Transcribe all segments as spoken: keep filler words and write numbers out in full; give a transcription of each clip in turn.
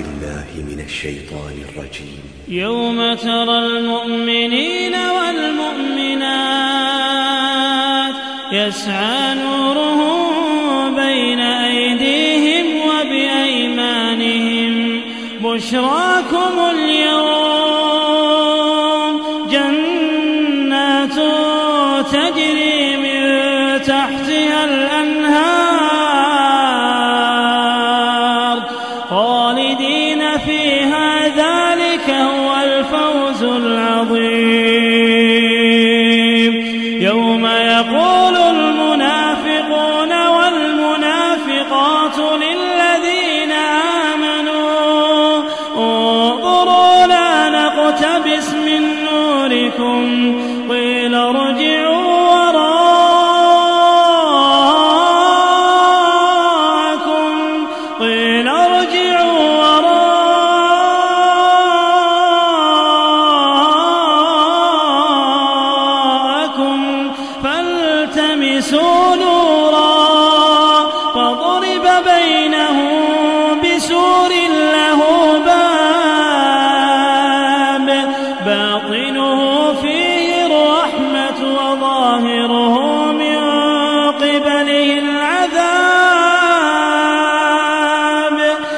بالله من الشيطان الرجيم. يوم ترى المؤمنين والمؤمنات يسعى نورهم بين أيديهم وبأيمانهم بشراكم اليوم جنات تجري من تحتها الأنهار خالدين فيها ذلك هو الفوز العظيم. يوم يقول المنافقون والمنافقات للذين آمنوا انظروا لا نقتبس من نوركم قيل ارجعوا وراءكم قيل ارجعوا وراءكم فالتمسوا نورا فضرب بينهم بسور له باب باطنه فيه الرحمة وظاهره من قبله العذاب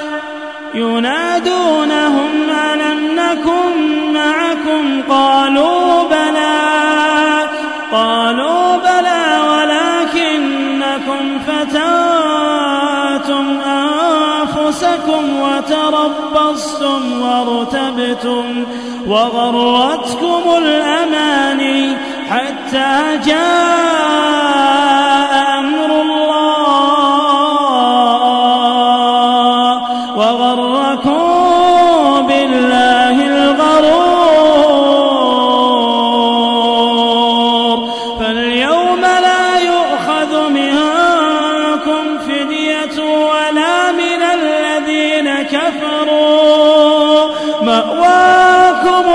ينادونهم ألم نكن معكم قالوا بلى قالوا بلى ولكنكم فتنتم أنفسكم وتربصتم وارتبتم وغرتكم الأماني حتى جاء أمر الله وغركم بالله الغرور. فاليوم لا يؤخذ منكم فدية ولا من الذين كفروا مأواكم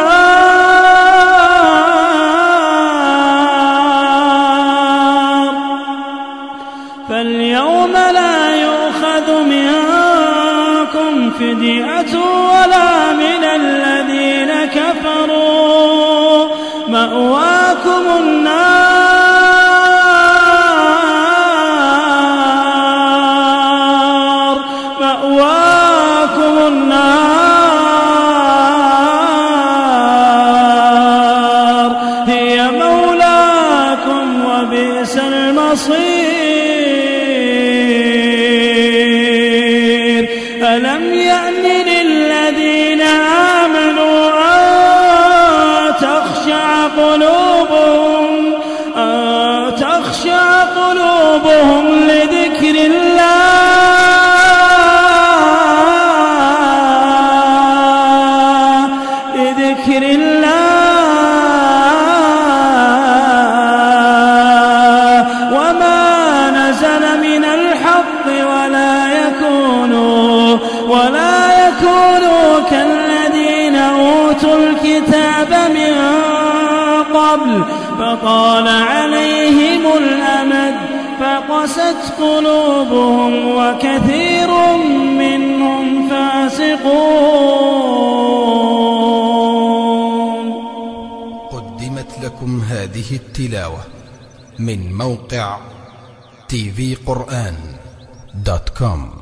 النار فاليوم لا يؤخذ منكم فدية ولا من الذين كفروا مأواكم النار مأواكم النار هي مولاكم وبئس المصير. ألم يأن للذين آمنوا أن تخشع قلوبهم أن تخشع قلوبهم لذكر الله لذكر الله وما نزل من الحق ولا يكونوا ولا يكونوا كالذين أوتوا الكتاب من قبل فطال عليهم الأمد فقست قلوبهم وكثير منهم فاسقون. قدمت لكم هذه التلاوة من موقع تي في قرآن دوت كوم.